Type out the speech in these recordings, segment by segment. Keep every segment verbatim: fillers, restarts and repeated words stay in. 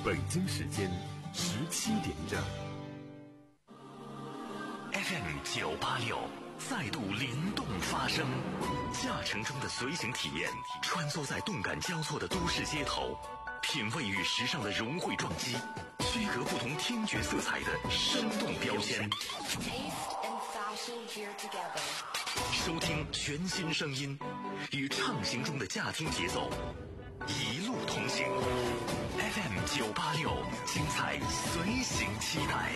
北京时间十七点整。 F M 九八六再度灵动发声，驾乘中的随行体验，穿梭在动感交错的都市街头，品味与时尚的融汇撞击，区隔不同听觉色彩的生动标签。收听全新声音，与畅行中的驾听节奏，一路同行。F M 九八六，精彩随行期待。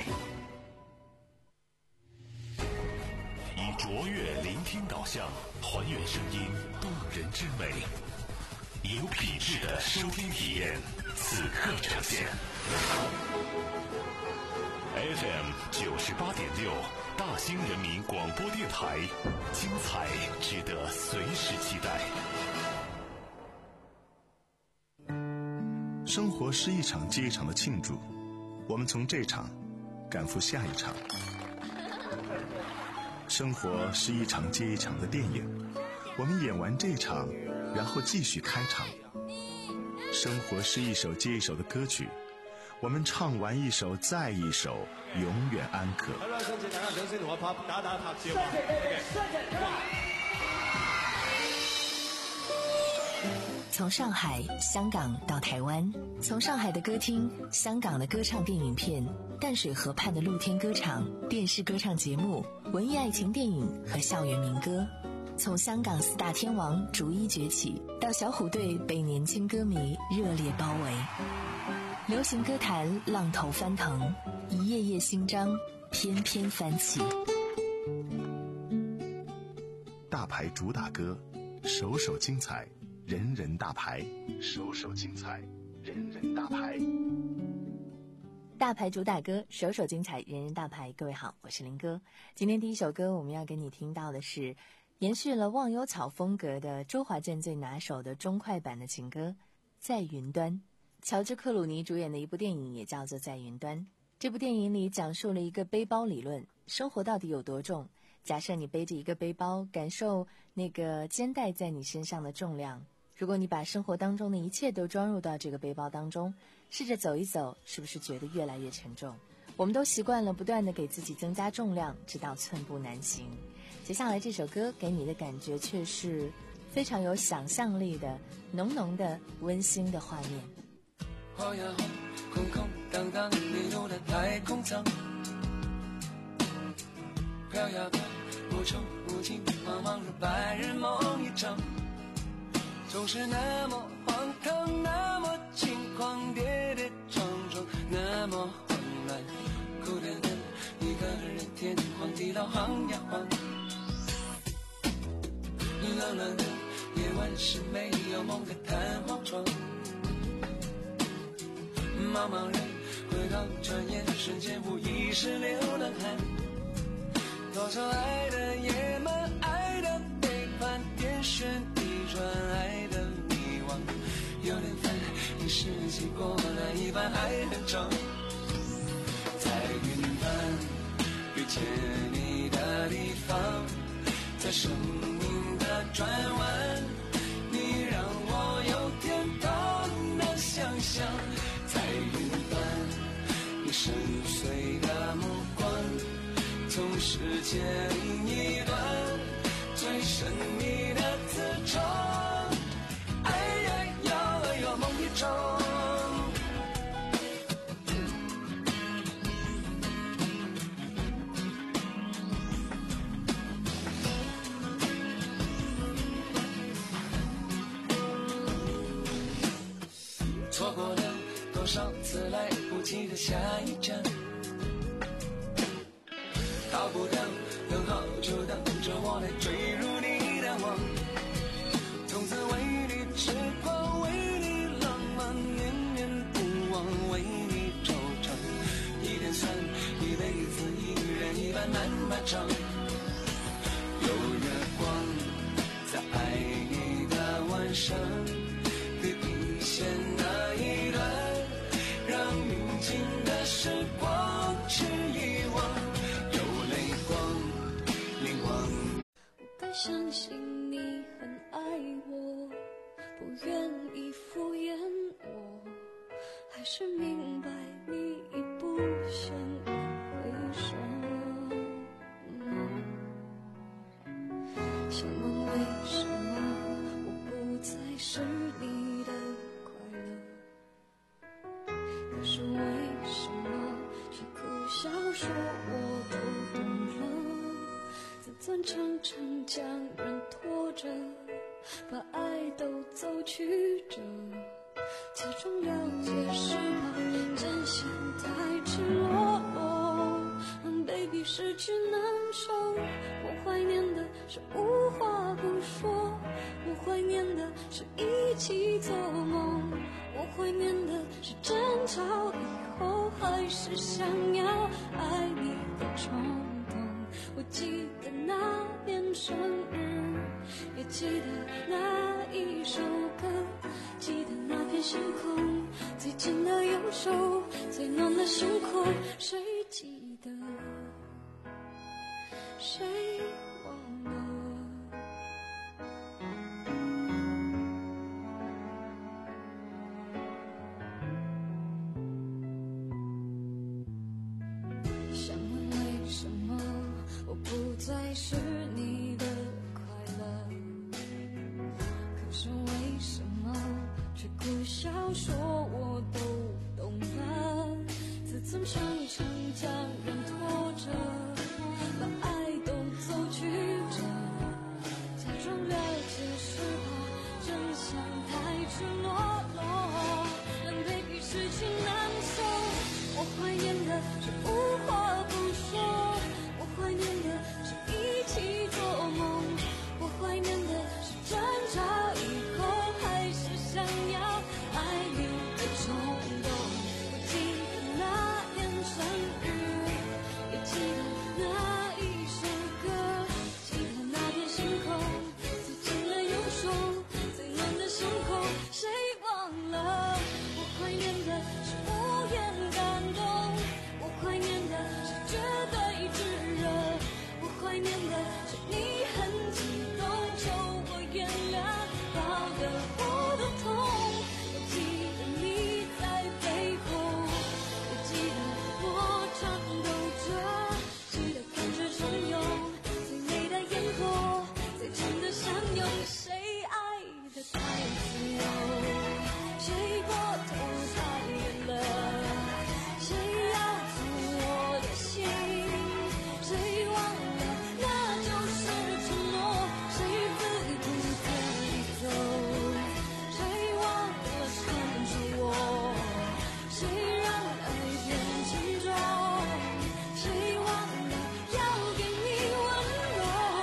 以卓越聆听导向，还原声音动人之美，以有品质的收听体验，此刻呈现。F M 九十八点六，大兴人民广播电台，精彩值得随时期待。 生活是一场接一场的庆祝，我们从这场赶赴下一场。生活是一场接一场的电影，我们演完这场，然后继续开场。生活是一首接一首的歌曲，我们唱完一首再一首，永远安可。 从上海、香港到台湾，从上海的歌厅、香港的歌唱电影片、淡水河畔的露天歌场、电视歌唱节目、文艺爱情电影和校园民歌，从香港四大天王逐一崛起，到小虎队被年轻歌迷热烈包围。流行歌坛浪头翻腾，一页页新章翩翩翻起。 大牌主打歌，首首精彩，人人大牌，首首精彩，人人大牌。 大牌主打歌，首首精彩，人人大牌。各位好，我是林哥。今天第一首歌我们要跟你听到的是延续了忘忧草风格的周华健最拿手的中快版的情歌《在云端》。乔治克鲁尼主演的一部电影也叫做《在云端》。这部电影里讲述了一个背包理论，生活到底有多重？假设你背着一个背包，感受那个肩带在你身上的重量。如果你把生活当中的一切都装入到这个背包当中，试着走一走，是不是觉得越来越沉重？我们都习惯了不断的给自己增加重量，直到寸步难行。接下来这首歌给你的感觉却是非常有想象力的，浓浓的温馨的画面。 晃呀晃，空空荡荡迷路的太空舱，飘呀飘，无穷无尽，茫茫如白日梦一场，总是那么荒唐，那么轻狂，跌跌撞撞，那么混乱，孤单的一个人，天荒地老晃呀晃。冷冷的夜晚是没有梦的弹簧床，茫茫人回到转眼瞬间无意识流了汗，多少爱的野蛮，爱的背叛，天旋地转，爱的迷惘，有点烦，一世纪过了一半还很长。在云端遇见你的地方，在生命的转弯，你让我有点痛难想象。在云端，你深邃的目光，从世界另一端，最神秘的磁场，哎呀呀，有梦一场。错过了多少次来不及的下一站，逃不掉，等好久等着我来坠入你的网，从此为你痴狂，为你浪漫，念念不忘，为你惆怅，一点酸，一辈子一人一半难漫长。有月光在爱你的晚上，第一线那一段，让宁静的时光去遗忘，有泪光灵光。 我该相信你很爱我，不愿意敷衍我，还始明白你已不想回首。想问为什么我不再是你的快乐，可是为什么却苦笑说我都懂了。自尊常常将人拖着，把爱都走曲折，假装了解是怕真相太赤裸裸。让 baby 失去难受，我怀念的是无话不说，我怀念的是一起做梦，我怀念的是争吵以后还是想要爱你的冲动。我记得那年生日，也记得那一首歌，记得那片星空，最紧的右手，最暖的胸口。谁记得？谁忘了？想问为什么我不再是你的快乐，可是为什么却苦笑说我都懂了。自尊常常将人拖着，把爱都走曲折，假装了解是怕真相太赤裸裸，让 baby 失去难受。我怀念的是无话不说，我怀念的是一起做梦，我怀念的是争吵以后还是想要爱你的冲动。我记得那年生日，也记得那一首歌，记得那片星空，最紧的右手，最暖的胸口。谁忘了？我怀念的是无言感动，我怀念的是绝对炙热，我怀念的是你很激动，求我原谅到的我的痛。我记得你在背后，也记得我颤抖着，记得感觉汹涌，最美的烟火，最真的相拥。谁爱得太自由，谁过头太远了，谁要做我的心，谁忘了那就是承诺，谁自顾自地走，谁忘了拴住我，谁让爱变沉重，谁忘了要给你温柔。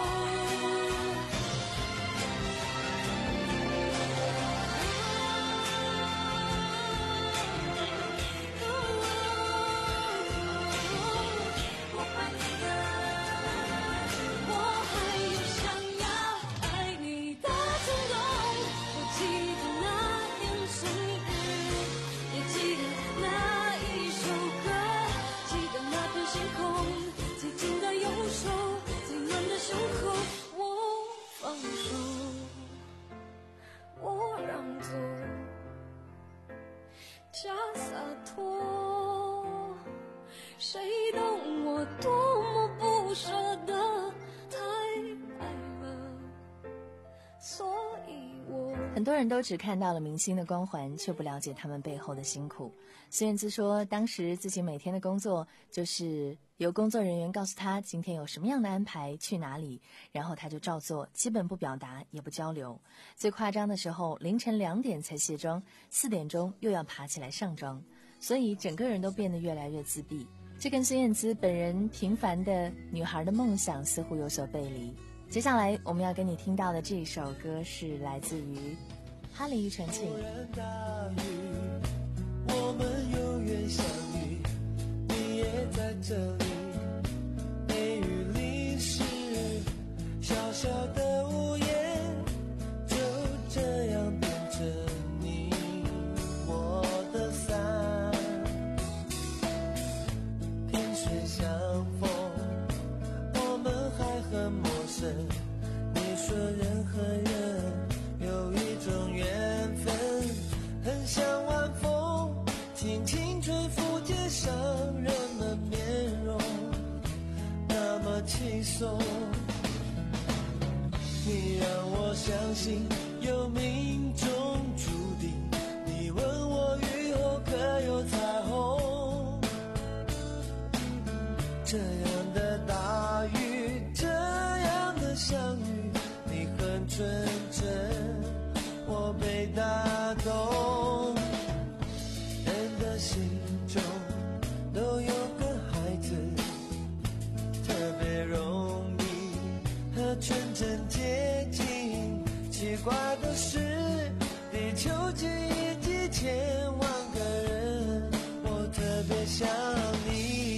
我怀念的，我还有想要爱你的冲动。我记得那年生日，也记得那一首歌，记得那片星空，最紧的右手，最暖的胸口。我放手，我让座，假洒脱，谁懂我多么不舍得，太爱了，所以我很多人都只看到了明星的光环，却不了解他们背后的辛苦。孙燕姿说，当时自己每天的工作就是由工作人员告诉他今天有什么样的安排，去哪里，然后他就照做，基本不表达，也不交流。最夸张的时候，凌晨两点才卸妆，四点钟又要爬起来上妆，所以整个人都变得越来越自闭。这跟孙燕姿本人平凡的女孩的梦想似乎有所背离。接下来我们要跟你听到的这首歌是来自于哈林庾澄庆。 我们永远相遇，你也在这里，梅雨淋湿小小的屋檐，就这样变成你我的伞，萍水相逢，我们还很陌生，你说人和人有一种缘分，很像晚风经缘符贴上人们面容，那么轻松。你让我相信有命中注定，你问我雨后可有彩虹，这样的大雨，这样的相遇，你很纯真，我被打动。人的心中都有个孩子，特别容易和纯真接近。奇怪的是，地球几亿几千万个人，我特别想你。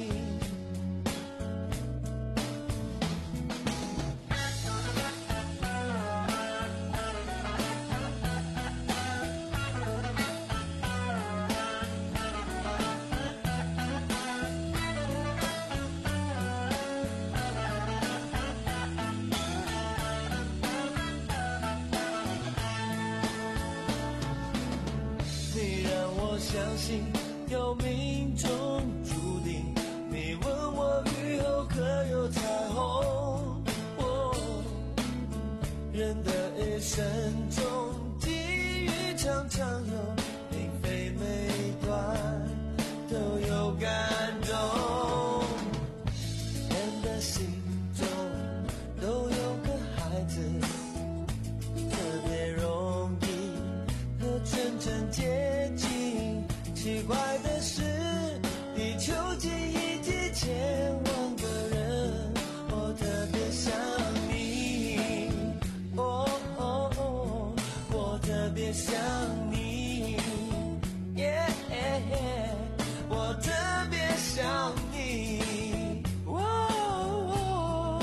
相信有命中注定，你问我雨后可有彩虹。哦，人的一生中际遇常常有，并非每段都有感动。人的心中都有个孩子，特别容易和纯真接近。奇怪的是，地球几亿几千万个人，我特别想你。哦哦哦，我特别想你。耶、yeah, yeah, 我特别想你。哦哦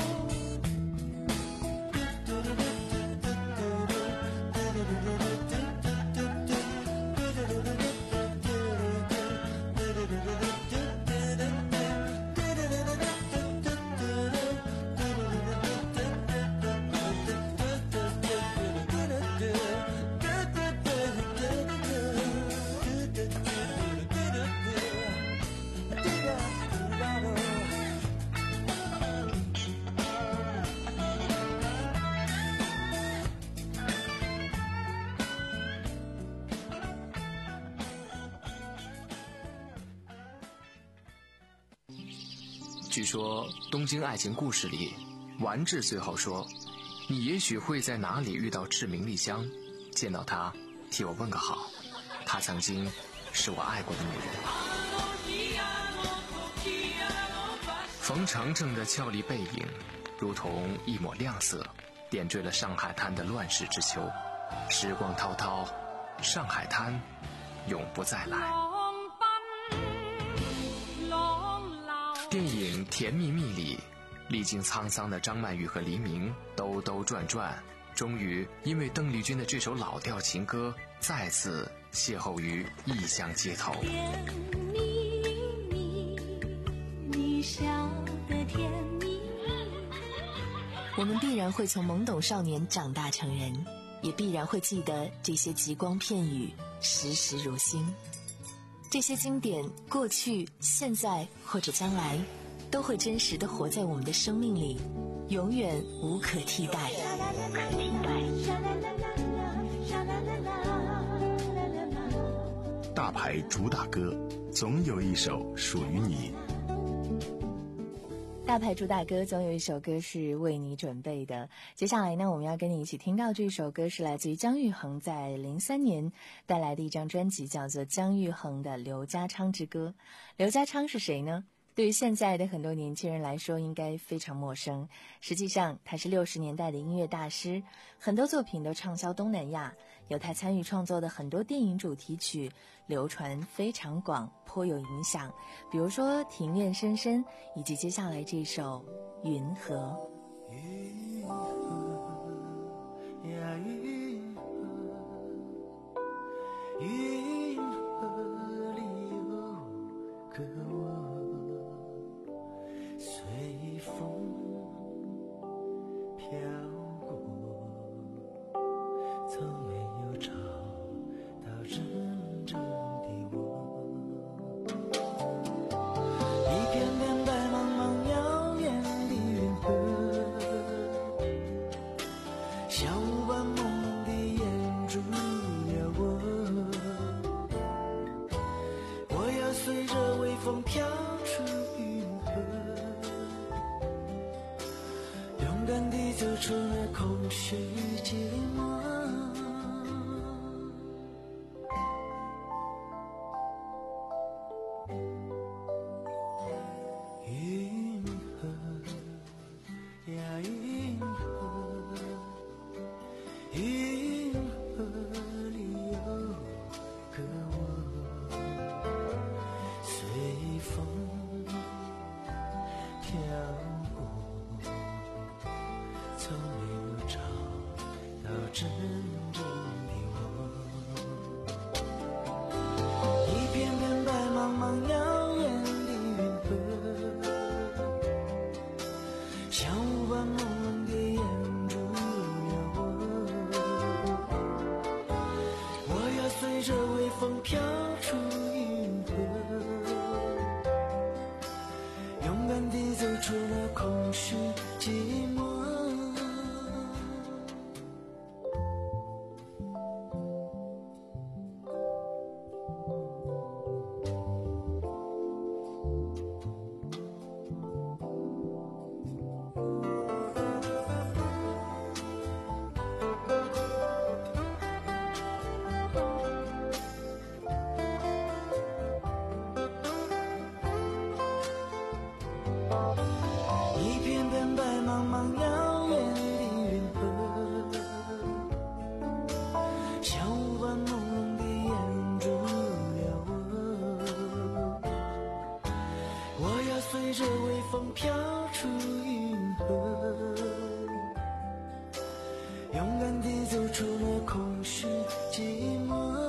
据说《东京爱情故事》里，丸治最后说：“你也许会在哪里遇到志明丽香，见到她，替我问个好。她曾经是我爱过的女人。”冯程程的俏丽背影，如同一抹亮色，点缀了上海滩的乱世之秋。时光滔滔，上海滩永不再来。电影《甜蜜蜜》里，历经沧桑的张曼玉和黎明兜兜转转，终于因为邓丽君的这首老调情歌，再次邂逅于异乡街头。 甜蜜蜜，你笑得甜蜜蜜。 我们必然会从懵懂少年长大成人，也必然会记得这些极光片语，时时如新。这些经典，过去、现在或者将来，都会真实地活在我们的生命里，永远无可替代。 大牌主打歌，总有一首属于你。 大牌主打歌总有一首歌是为你准备的。接下来呢，我们要跟你一起听到这首歌是来自于姜育恒在零三年带来的一张专辑，叫做姜育恒的《刘家昌之歌》。刘家昌是谁呢？对于现在的很多年轻人来说应该非常陌生，实际上他是六十年代的音乐大师，很多作品都畅销东南亚，有他参与创作的很多电影主题曲流传非常广，颇有影响，比如说《庭院深深》以及接下来这首《云河》。 云河呀云河，云河里有个我，随风飘过，从没有找到真正的我。 风飘出云河，勇敢地走出了空虚寂寞。云河呀云河，云河里有个我，随风飘过，从没有找到真正的我。一片片白茫茫遥远的云河，像雾般朦胧地掩住了我。我要随着微风飘出云河，勇敢地走出了空虚寂寞。一片片白茫茫遥远的云河，像雾般朦胧地掩住了我。我要随着微风飘出云河，勇敢地走出了空虚寂寞。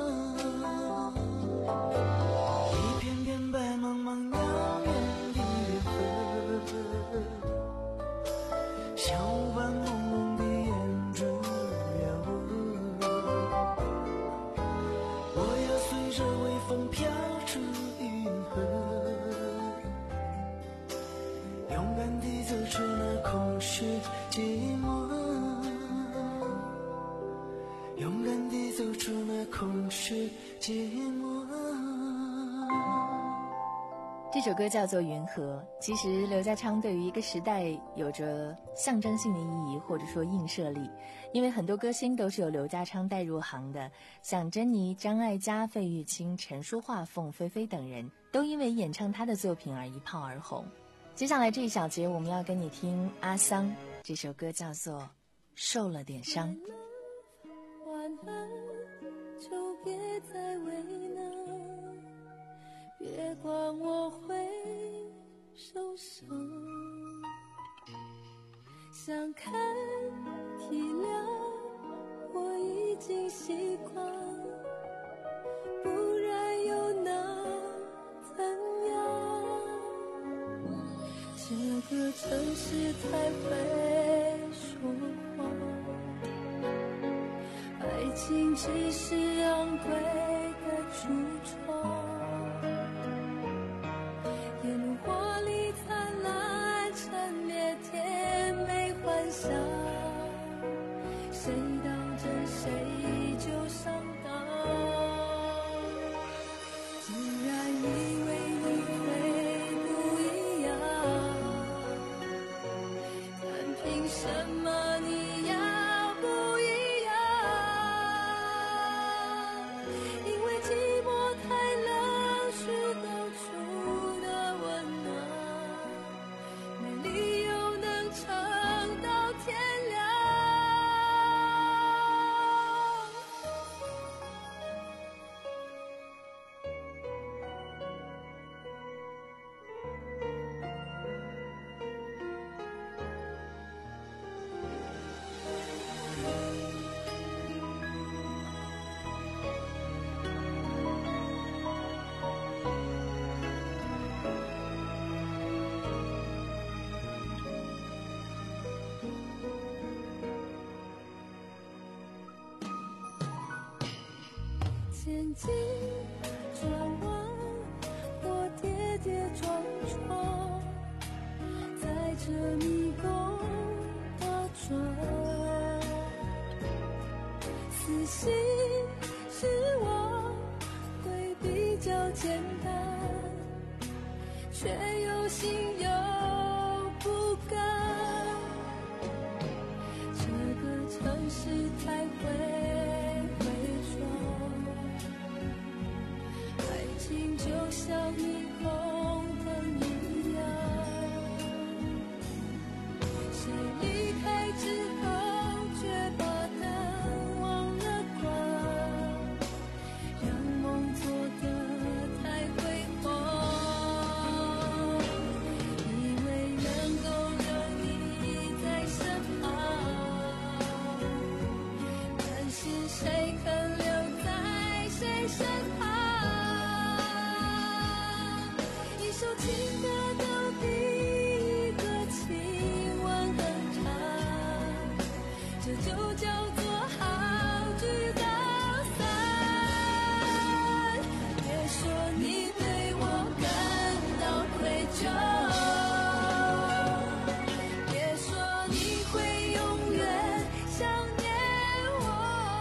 一片片白茫茫遥远的云河，像雾般朦胧地掩住了我。我要随着微风飘出云河，勇敢地走出了空虚寂寞。勇敢地走出了空虚寂寞。 这首歌叫做《云河》。其实刘家昌对于一个时代有着象征性的意义，或者说映射力，因为很多歌星都是由刘家昌带入行的，像珍妮、张艾嘉、费玉清、陈淑桦、凤飞飞等人都因为演唱他的作品而一炮而红。接下来这一小节我们要跟你听阿桑，这首歌叫做《受了点伤》。 晚安，就别再为难，别管我会受伤，想看体谅，我已经习惯，不然又能怎样？这个城市太会说谎，爱情只是昂贵的橱窗，烟火里灿烂陈列甜美幻想，谁当真谁就上当，竟然以为你会不一样，但凭什么你要不一样？因为寂寞太冷，虚构出的温暖，没理由能撑到天亮。前进转弯，我跌跌撞撞，在这迷宫打转，死心失望会比较简单， 却有心有不甘。这个城市太会伪装，爱情就像霓虹灯一样，谁离开之后却把灯忘了关，让梦做得太辉煌，以为能够有你在身旁，但是谁肯留在谁身旁？一首情歌都比一个亲吻更长，这就叫做好聚好散。别说你对我感到愧疚，别说你会永远想念我，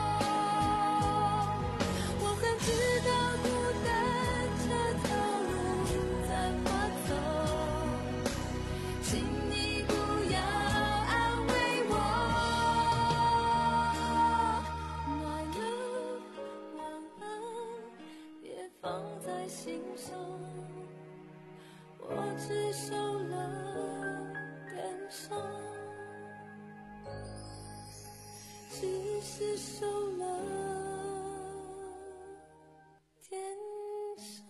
我很知道孤单这条路怎么走，请你不要安慰我。My love， 晚安，别放在心上，我只受了点伤，只是受了点伤。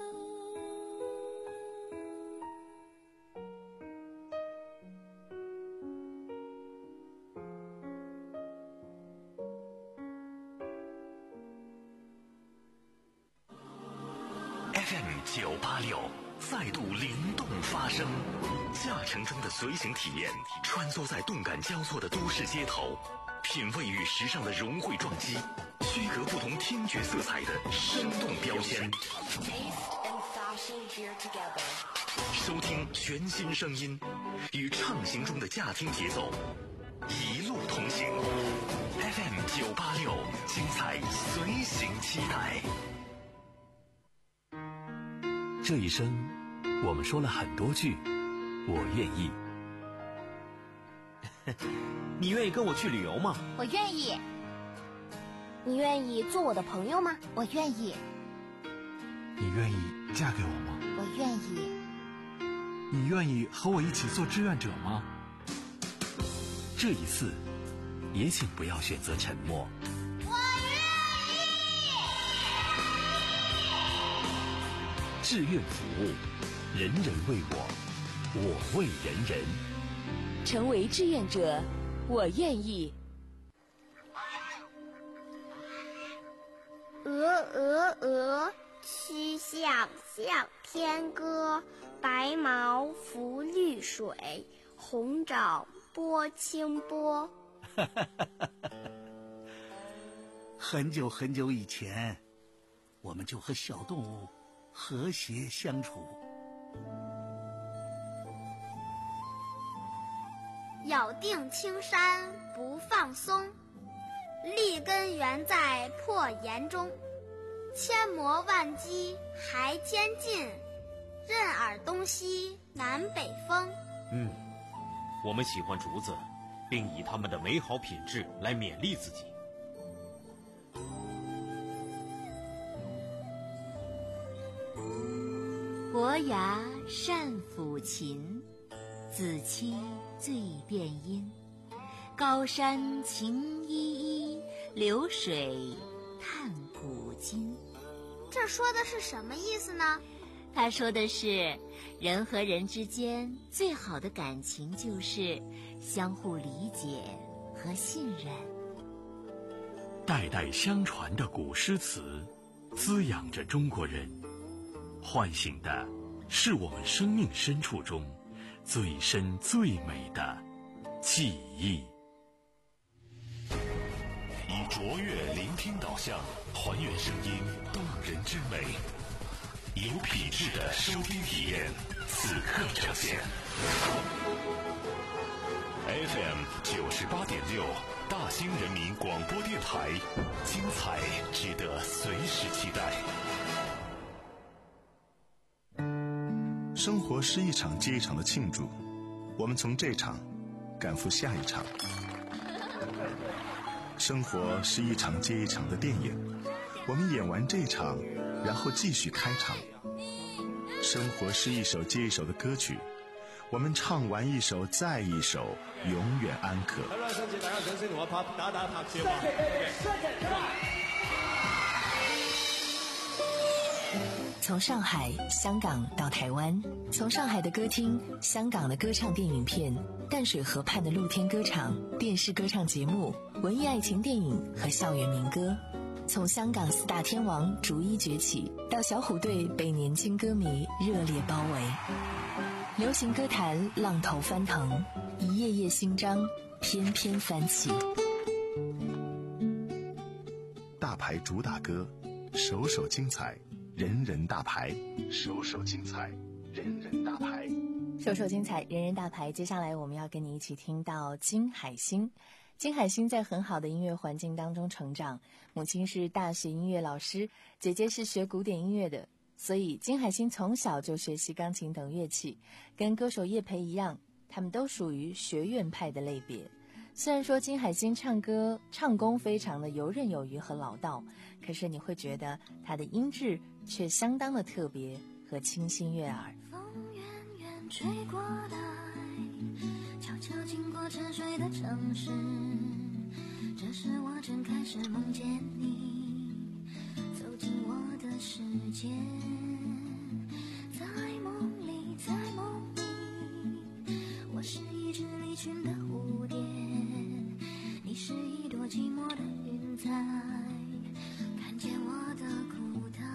F M 九八六再度灵动发声，驾乘中的随行体验，穿梭在动感交错的都市街头，品味与时尚的融汇撞击，区隔不同听觉色彩的生动标签。收听全新声音，与畅行中的驾听节奏，一路同行。F M 九八六，精彩随行期待。 这一生，我们说了很多句“我愿意”。 你愿意跟我去旅游吗？ 我愿意。你愿意做我的朋友吗？我愿意。 你愿意嫁给我吗？ 我愿意。 你愿意和我一起做志愿者吗？ 这一次，也请不要选择沉默。志愿服务，人人为我，我为人人。 成为志愿者，我愿意。 鹅鹅鹅，曲项向天歌。白毛浮绿水，红掌拨清波。 很久很久以前，我们就和小动物和谐相处。 咬定青山不放松，立根原在破岩中。千磨万击还坚劲，任尔东西南北风。 嗯，我们喜欢竹子，并以它们的美好品质来勉励自己。 伯牙善抚琴，子期最辨音。高山晴依依，流水叹古今。 这说的是什么意思呢？ 他说的是，人和人之间最好的感情就是相互理解和信任。 代代相传的古诗词，滋养着中国人，唤醒的是我们生命深处中最深最美的记忆。 以卓越聆听导向，还原声音动人之美，有品质的收听体验，此刻呈现。F M 九十八点六，大兴人民广播电台，精彩值得随时期待。 生活是一场接一场的庆祝，我们从这场赶赴下一场。生活是一场接一场的电影，我们演完这场，然后继续开场。生活是一首接一首的歌曲，我们唱完一首再一首，永遠安可。 好啦，新次大家掌聲同我拍打打拍照啊！ 從上海、香港到台灣，從上海的歌廳、香港的歌唱電影片、淡水河畔的露天歌場、電視歌唱節目、文藝愛情電影和校園民歌，從香港四大天王逐一崛起，到小虎隊被年輕歌迷熱烈包圍。流行歌壇浪頭翻騰，一頁頁新章翩翩翻起。 大牌主打歌，首首精彩，人人大牌，首首精彩，人人大牌， 首首精彩，人人大牌。接下来我们要跟你一起听到金海心。金海心在很好的音乐环境当中成长，母亲是大学音乐老师，姐姐是学古典音乐的，所以金海心从小就学习钢琴等乐器，跟歌手叶培一样，他们都属于学院派的类别。虽然说金海心唱歌唱功非常的游刃有余和老道，可是你会觉得他的音质却相当的特别和清新悦耳。 风远远吹过来，悄悄经过沉睡的城市，这时我正开始梦见你走进我的世界，在梦里在梦里，我是一只离群的蝴蝶，你是一朵寂寞的云彩，看见我的孤单，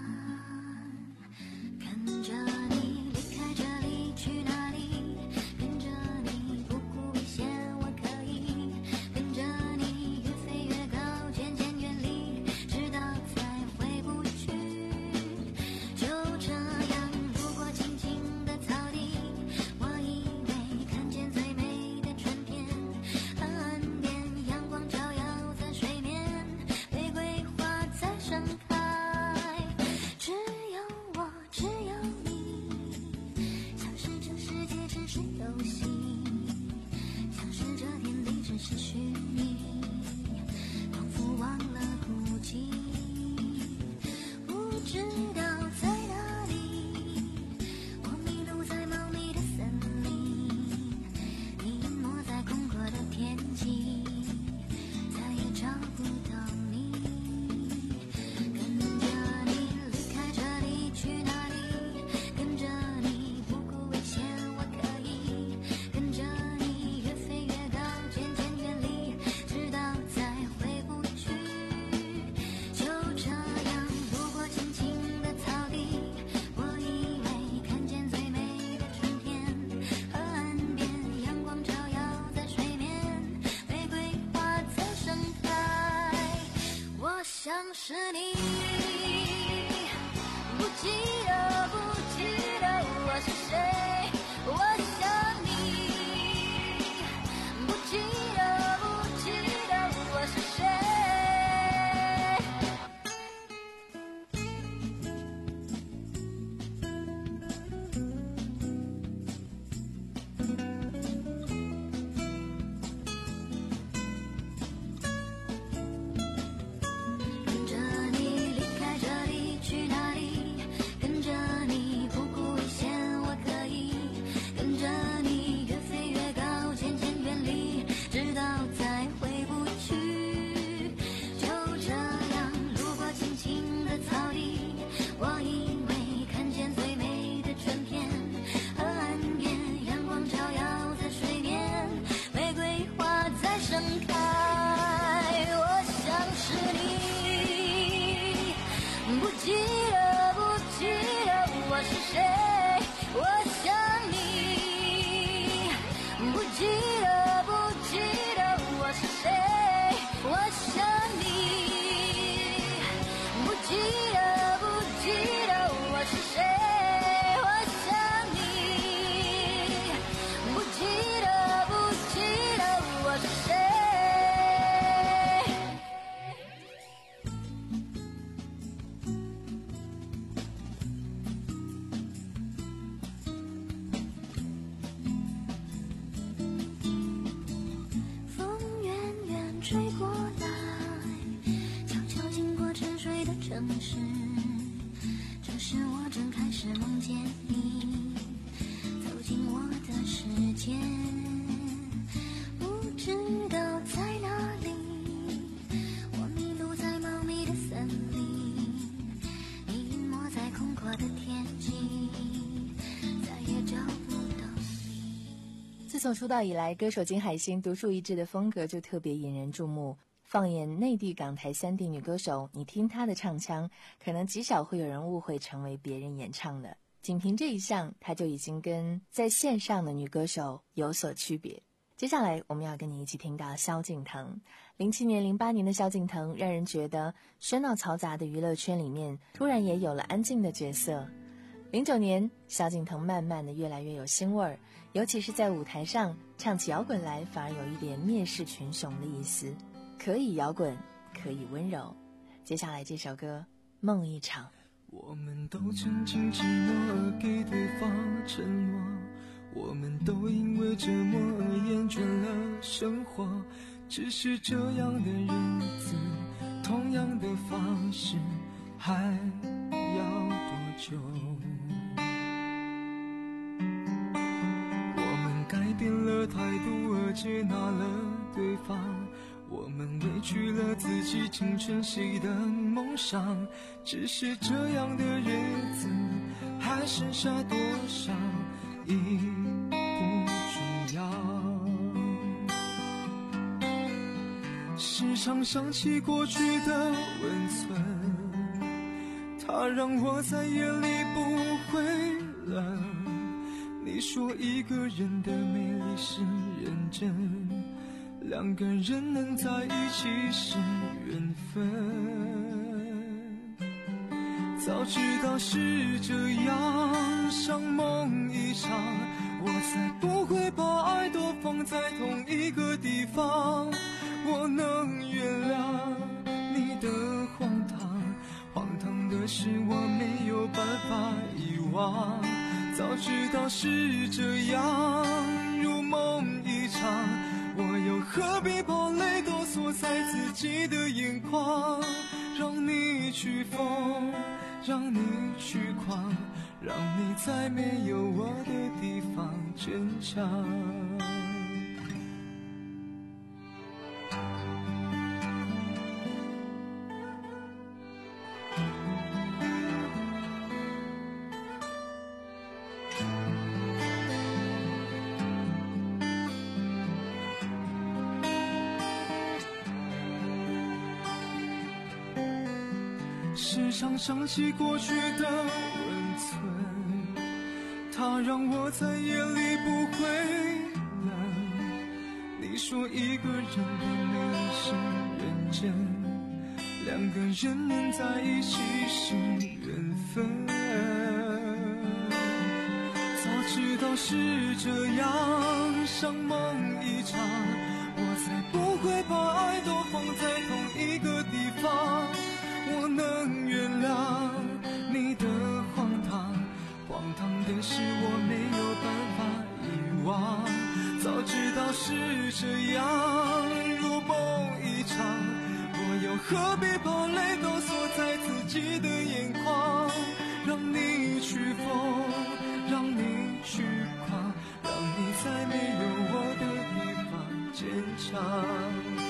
跟着你离开这里去哪里，跟着你不顾危险我可以，跟着你越飞越高渐渐远离，直到再回不去，就这样路过青青的草地，我以为看见最美的春天，河岸边阳光照耀在水面，玫瑰花在盛开，只有我只有你，像是这世界只是游戏，像是这天地只是虚拟，仿佛忘了孤寂，不知道在哪里，我迷路在茂密的森林，你隐没在空阔的天际，再也找不到你，跟着你离开这里去哪里，跟着你不顾危险我可以，跟着你越飞越高渐渐远离，直到再回不去，就这样路过青青的草地，我以为看见最美的春天，河岸边阳光照耀在水面，玫瑰花在盛开，我想是你，不记得不记得我是谁，我想你，不记得不记得我是谁。跟着你离开这里去哪里，跟着你不顾危险我可以， 时，这时我正开始梦见你走进我的世界，不知道在哪里，我迷路在茂密的森林，你隐没在空阔的天际，再也找不到你。 自从出道以来，歌手金海心独树一帜的风格就特别引人注目。放眼内地港台三地女歌手，你听她的唱腔，可能极少会有人误会成为别人演唱的。仅凭这一项，她就已经跟在线上的女歌手有所区别。接下来我们要跟你一起听到萧敬腾。零七年、零八年的萧敬腾，让人觉得喧闹嘈杂的娱乐圈里面，突然也有了安静的角色。零九年，萧敬腾慢慢的越来越有腥味儿，尤其是在舞台上唱起摇滚来，反而有一点蔑视群雄的意思。可以摇滚，可以温柔。接下来这首歌《梦一场》。 我们都曾经寂寞而给对方承诺，我们都因为折磨而厌倦了生活，只是这样的日子，同样的方式，还要多久？我们改变了态度而接纳了对方，我们委屈了自己，成全谁的梦想？只是这样的日子，还剩下多少已不重要。时常想起过去的温存，它让我在夜里不会冷。你说一个人的美丽是认真，两个人能在一起是缘分。早知道是这样，像梦一场，我才不会把爱都放在同一个地方。我能原谅你的荒唐，荒唐的是我没有办法遗忘。早知道是这样，如梦一场，我又何必把泪都锁在自己的眼眶？让你去疯，让你去狂，让你在没有我的地方坚强。时常想起过去的温存，它让我在夜里不会冷。你说一个人的美丽是认真，两个人能在一起是缘分。早知道是这样，像梦一场，我才不会把爱都放在同一个地方。我能原谅你的荒唐，荒唐的是我没有办法遗忘。早知道是这样，如梦一场，我又何必把泪都锁在自己的眼眶？让你去疯，让你去狂，让你在没有我的地方坚强。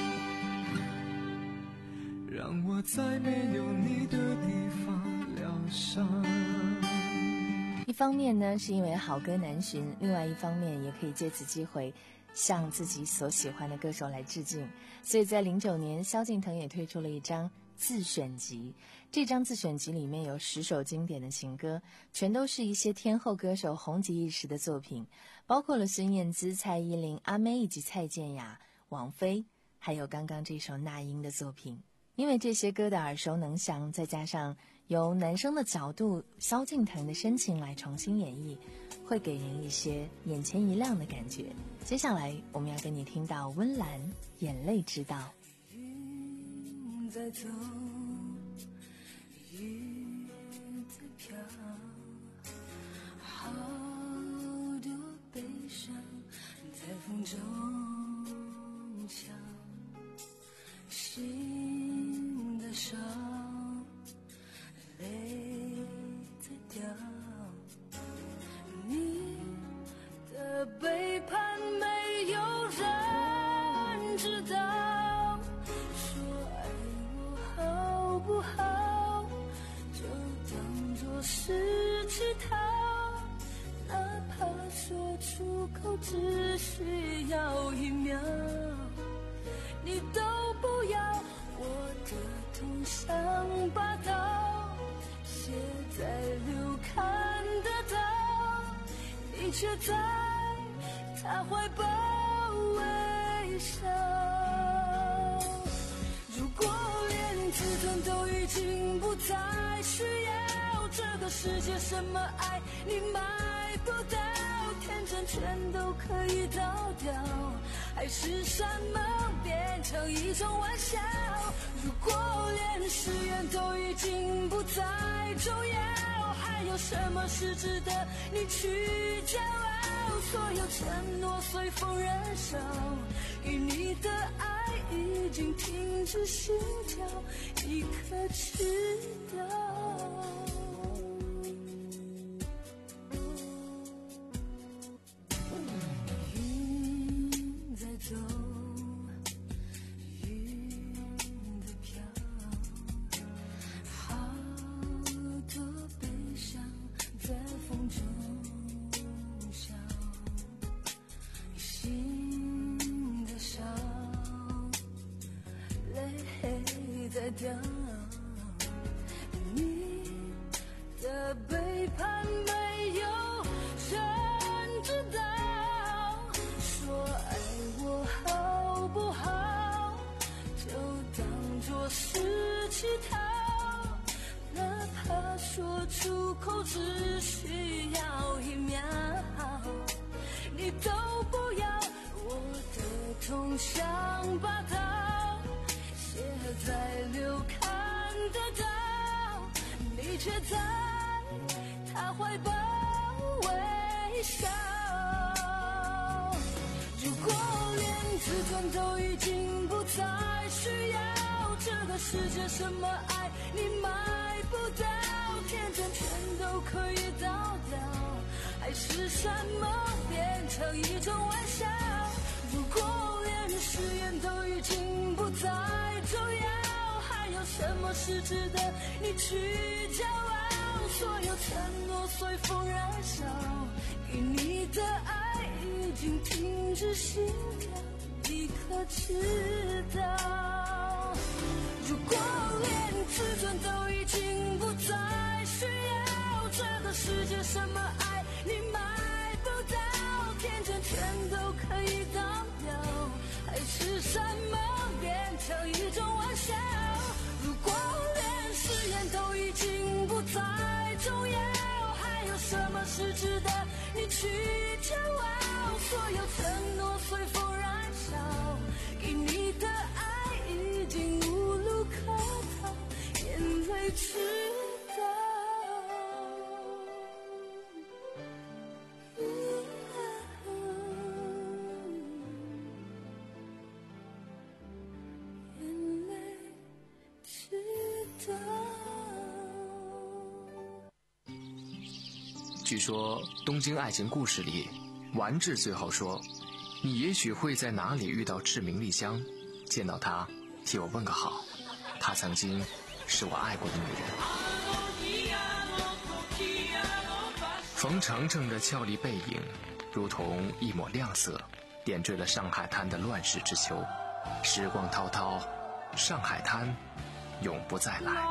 让我在没有你的地方疗伤。 一方面呢，是因为好歌难寻；另外一方面，也可以借此机会向自己所喜欢的歌手来致敬。所以在零九年，萧敬腾也推出了一张自选集。这张自选集里面有十首经典的情歌，全都是一些天后歌手红极一时的作品，包括了孙燕姿、蔡依林、阿妹以及蔡健雅、王菲，还有刚刚这首那英的作品。因为这些歌的耳熟能详，再加上由男生的角度萧敬腾的深情来重新演绎，会给人一些眼前一亮的感觉。接下来我们要跟你听到温岚《眼泪知道》。 云在走，雨在飘，好多悲伤在风中飘，心的伤出口只需要一秒，你都不要，我的痛像把刀写在流看得到，你却在他怀抱微笑。如果连自尊都已经不再需要，这个世界什么爱你买不到，天真全都可以倒掉，还是山盟变成一种玩笑。如果连誓言都已经不再重要，还有什么是值得你去骄傲？所有承诺随风燃烧，给你的爱已经停止心跳，你可知道？云在走，云在飘，好多悲伤在风中笑，心在烧，泪在掉，你的背叛没有人知道，说爱我好不好，就当作是乞讨，哪怕说出口只需要一秒，你都不要，我的痛像把刀写在流看得到，你却在他怀抱微笑。如果连自尊都已经不再需要，这个世界什么爱你买不到，天真全都可以倒掉，还是山盟变成一种玩笑。如果连誓言都已经不再重要，还有什么是值得你去骄傲？所有承诺随风燃烧，给你的爱已经停止心跳，你可知道？如果连自尊都已经不再需要，这个世界什么爱你买不到，天真全都可以倒掉，还是山盟变成一种玩笑。如果连誓言都已经不再重要，还有什么是值得你去骄傲？所有承诺随风燃烧，给你的爱已经无路可逃，眼泪知道。眼泪知道。 据说《东京爱情故事》里，丸治最后说：“你也许会在哪里遇到志明丽香，见到她，替我问个好。她曾经是我爱过的女人。”冯程程的俏丽背影，如同一抹亮色，点缀了上海滩的乱世之秋。时光滔滔，上海滩永不再来。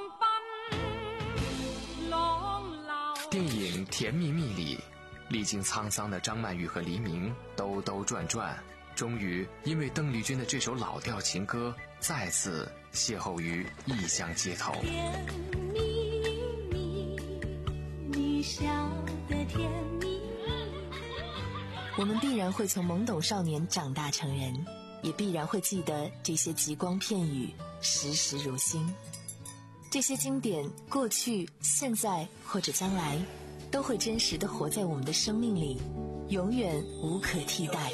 电影《甜蜜蜜》里，历经沧桑的张曼玉和黎明兜兜转转，终于因为邓丽君的这首老调情歌，再次邂逅于异乡街头。 甜蜜蜜，你笑得甜蜜。 我们必然会从懵懂少年长大成人，也必然会记得这些极光片语，时时如新。这些经典，过去、现在或者将来，都会真实地活在我们的生命里，永远无可替代。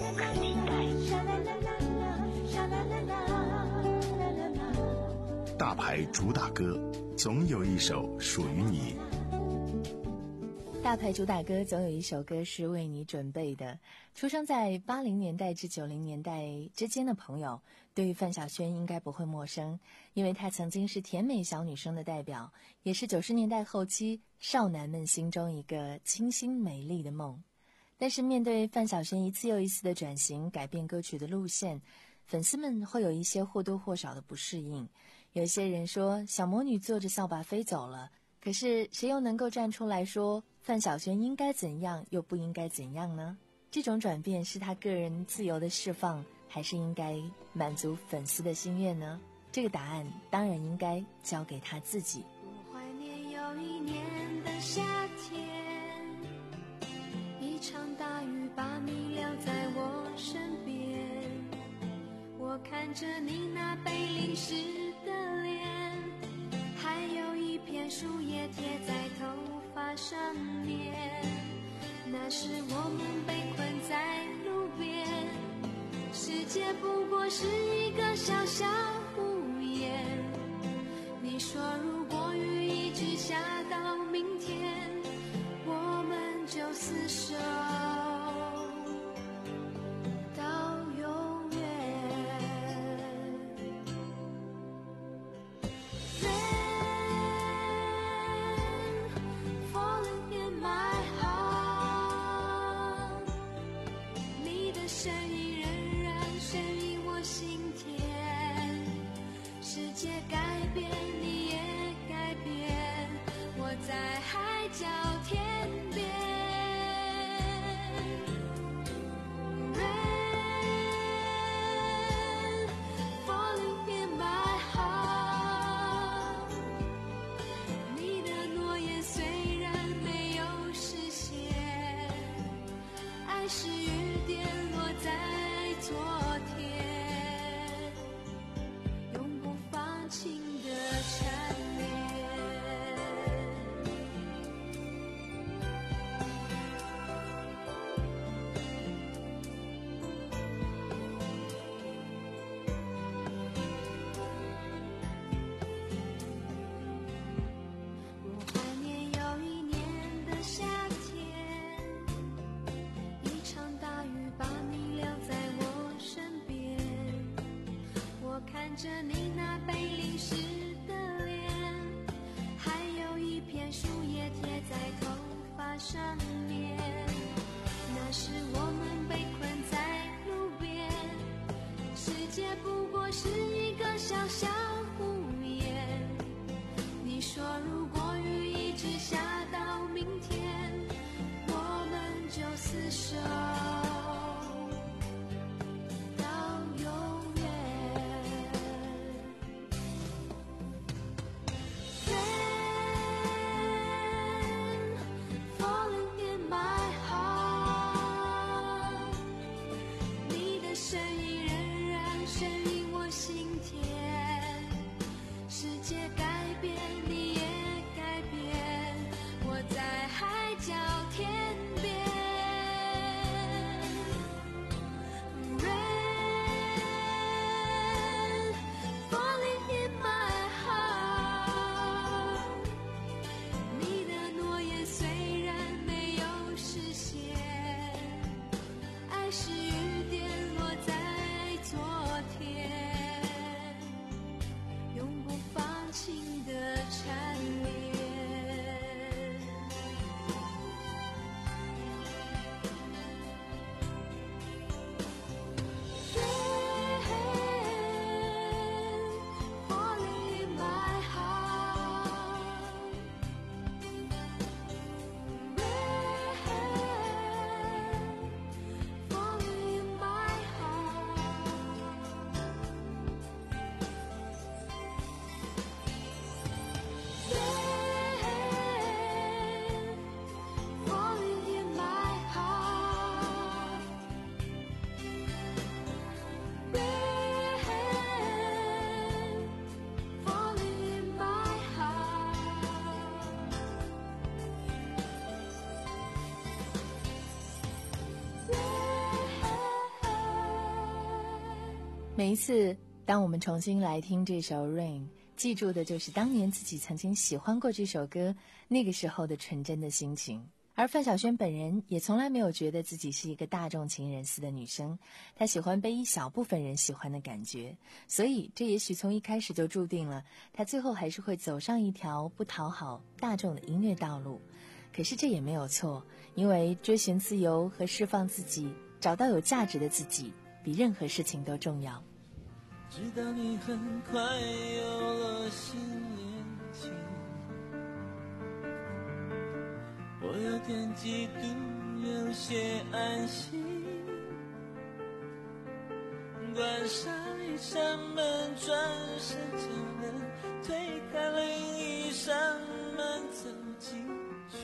大牌主打歌，总有一首属于你。 大牌主打歌总有一首歌是为你准备的。出生在八零年代至九零年代之间的朋友，对于范晓萱应该不会陌生，因为她曾经是甜美小女生的代表，也是九十年代后期少男们心中一个清新美丽的梦。 但是面对范晓萱一次又一次的转型改变歌曲的路线，粉丝们会有一些或多或少的不适应。有些人说小魔女坐着扫把飞走了，可是谁又能够站出来说范晓萱应该怎样又不应该怎样呢？这种转变是她个人自由的释放，还是应该满足粉丝的心愿呢？这个答案当然应该交给她自己。 我怀念有一年的夏天，一场大雨把你留在我身边，我看着你那被淋湿的脸，还有一片树叶贴在头发上面，那时我们被困在路边，世界不过是一个小小屋檐，你说如果雨一直下到明天，我们就厮守到永远。Rain falling in my heart， 你的声音仍然声音我心田，世界改变你也改变，我在海角天边。Rain falling in my heart， 你的诺言虽然没有实现，爱是雨点落在昨天，永不放晴的缠绵。我怀念有一年的夏天，一场大雨把你留在我身边，我看着你那被淋湿的脸，还有一片树叶贴在头发上面，那时我们被困在路边，世界不过是一个小小屋檐，你说如果雨一直下到明天，我们就厮守到永远。Rain falling in my heart， 你的声音仍然声音我心田，世界改变你也改变，我在海角天边。Rain falling in my heart， 你的诺言虽然没有实现，爱是雨点落在昨天，永不放晴的缠绵。Rain falling in my heart， Rain falling in my heart，Rain falling in my heart，Rain falling in my heart。 每一次当我们重新来听这首 Rain， 记住的就是当年自己曾经喜欢过这首歌那个时候的纯真的心情。而范晓萱本人也从来没有觉得自己是一个大众情人似的女生，她喜欢被一小部分人喜欢的感觉，所以这也许从一开始就注定了她最后还是会走上一条不讨好大众的音乐道路。 可是这也没有错，因为追寻自由和释放自己，找到有价值的自己，比任何事情都重要。 知道你很快有了新恋情，我有点嫉妒，有些安心。关上一扇门，转身就能推开另一扇门，走进去，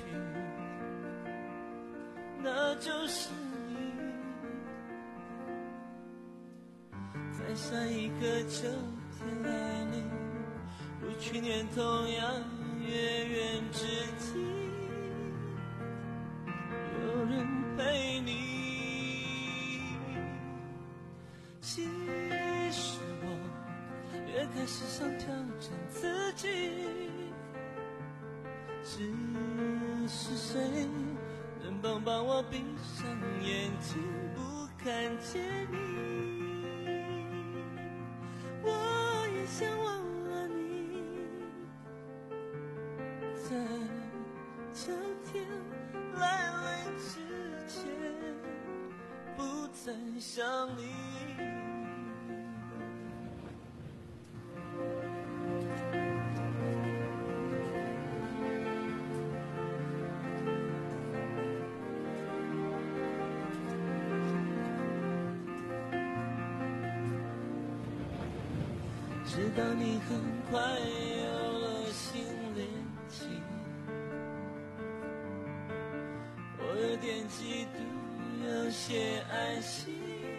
那就是你。在下一个秋天来临，如去年同样月圆之际，有人陪你。其实我越开始想调整自己，只是谁能帮帮我闭上眼睛不看见你。我也想忘了你，在秋天来临之前不再想你。知道你很快有了新恋情，我有点嫉妒，有些安心。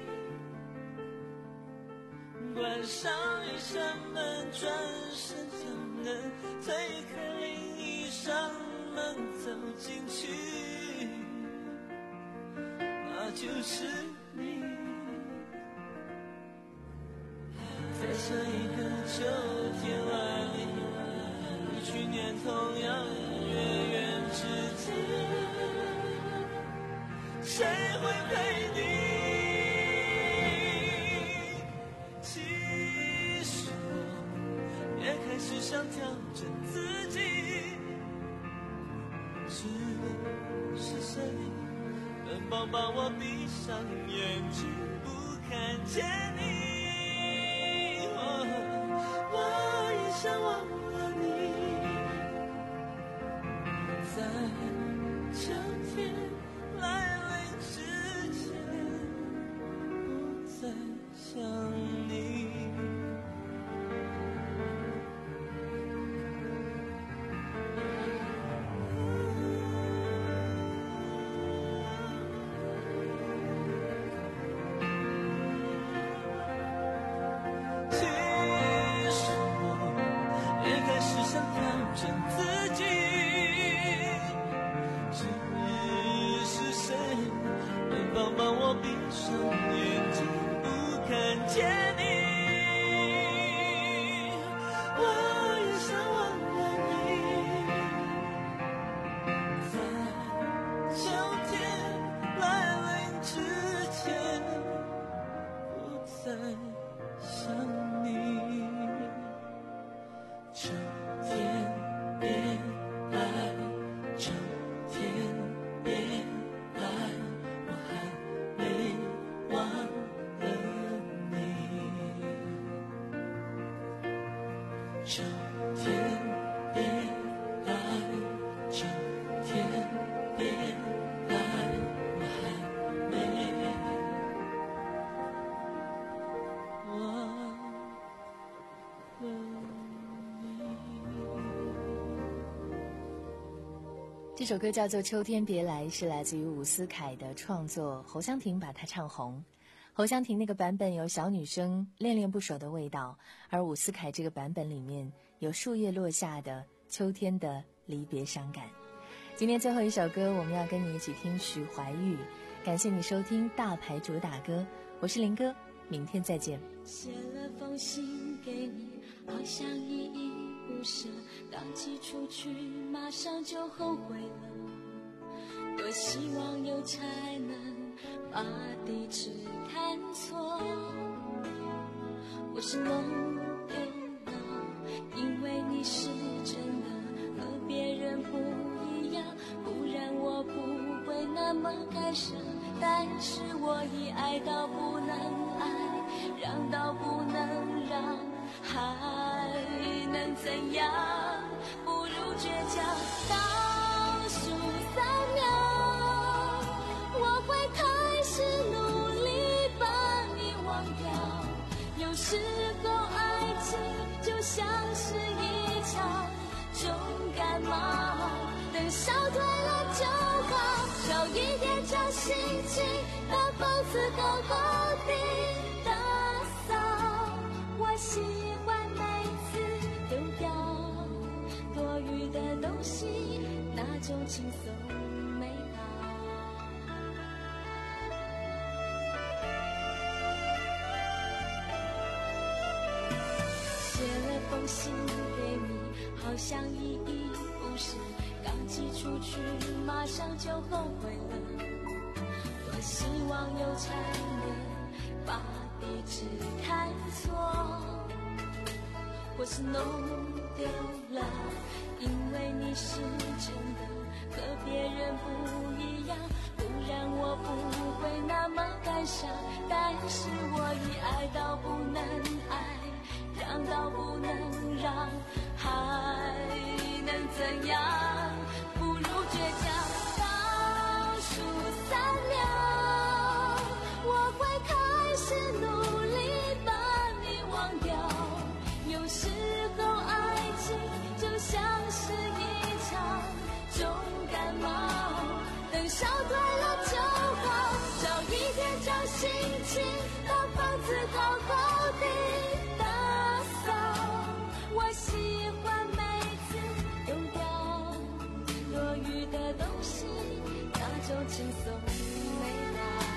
关上一扇门，转身就能推开另一扇门，走进去，那就是你。在下一个秋天来临，如去年同样月圆之际，谁会陪你？其实我也开始想调整自己，只是谁能帮帮我闭上眼睛不看见你？我也想忘了你，在秋天来临之前不再想你。秋天别来，秋天别来，我还没忘了你。 这首歌叫做《秋天别来》，是来自于伍思凯的创作，侯湘婷把它唱红。侯湘婷那个版本有小女生恋恋不舍的味道，而伍思凯这个版本里面有树叶落下的秋天的离别伤感。今天最后一首歌，我们要跟你一起听许怀玉。感谢你收听大牌主打歌，我是林哥，明天再见。 写了封信给你，好像依依不舍，当寄出去马上就后悔了。多希望有才能把地址看错，我是梦又闹，因为你是真的和别人不一样，不么感伤，但是我已爱到不能爱，让到不能让，还能怎样？不如倔强。倒数三秒，我会开始努力把你忘掉。有时候爱情就像是一场重感冒，等消退了就好，少一点小心情，把房子好好地打扫。我喜欢每次丢掉多余的东西，那种轻松美好。写了封信给你，好像依依不舍，刚寄出去马上就后悔了。多希望有残念把地址看错，或是弄丢了，因为你是真的和别人不一样，不然我不会那么感伤。但是我已爱到不能爱，让到不能让，还能怎样？不如倔强。倒数三秒，我会开始努力把你忘掉。有时候爱情就像是一场重感冒，等消退了就好，少一点小心情，把房子好好地打扫。我喜欢每次丢掉多余的东西，那种轻松美好。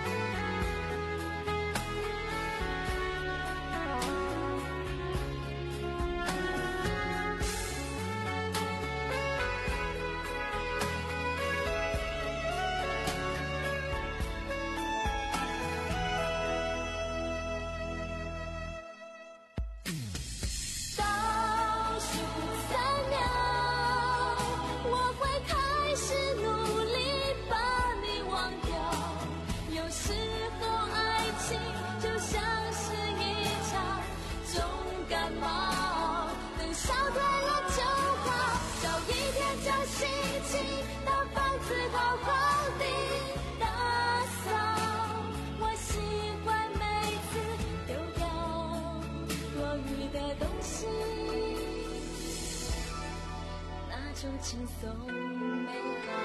轻松美好。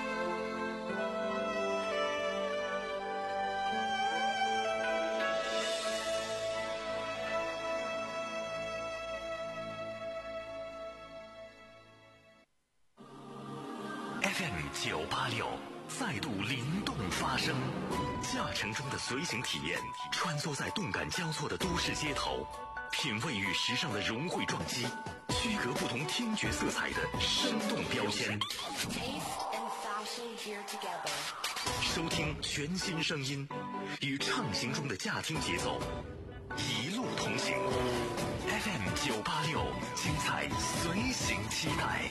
F M 九八六再度灵动发声，驾乘中的随行体验，穿梭在动感交错的都市街头，品味与时尚的融汇撞击，区隔不同听觉色彩的生动标签。收听全新声音，与畅行中的驾听节奏，一路同行。F M 九八六，精彩随行期待。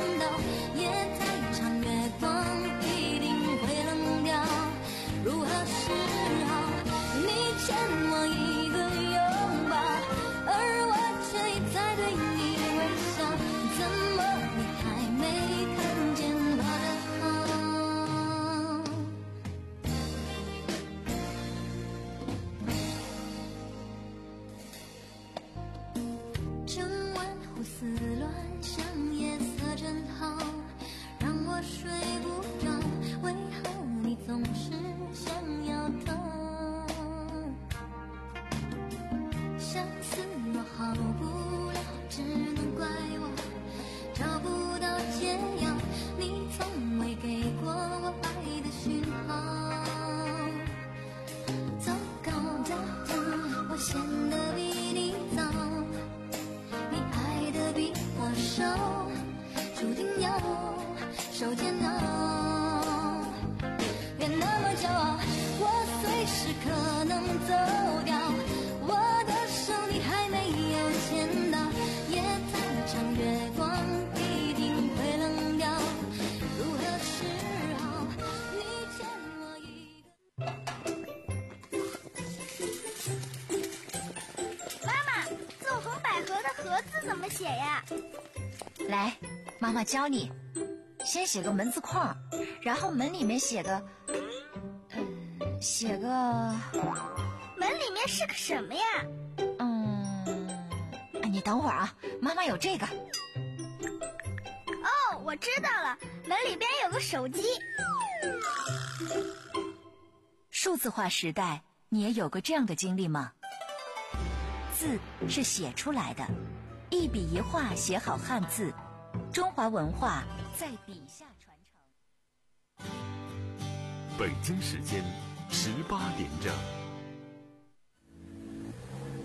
也太长，月光一定会冷掉。如何？ 时候，你欠我一个拥抱，而我却一再对你微笑，怎么你还没看见我的好？整晚胡思乱想，夜色真好，让我睡不着，为何你总是想要逃？相思我好不了，只能怪我找不到解药，你从未给过我爱的讯号。糟糕糟糕，我显得比你早，你爱的比我少，注定要受煎熬。别那么骄傲，我随时可能走掉，我的手你还没有牵到，夜太长，月光一定会冷掉。如何时候你欠我一个？妈妈，纵横捭阖的阖字怎么写呀？ 来，妈妈教你。先写个门字框，然后门里面写个，嗯，写个。 门里面是个什么呀？ 嗯，你等会儿啊，妈妈有这个。 哦，我知道了，门里边有个手机。 数字化时代，你也有过这样的经历吗？字是写出来的，一笔一画写好汉字，中华文化在笔下传承。 北京时间十八点整。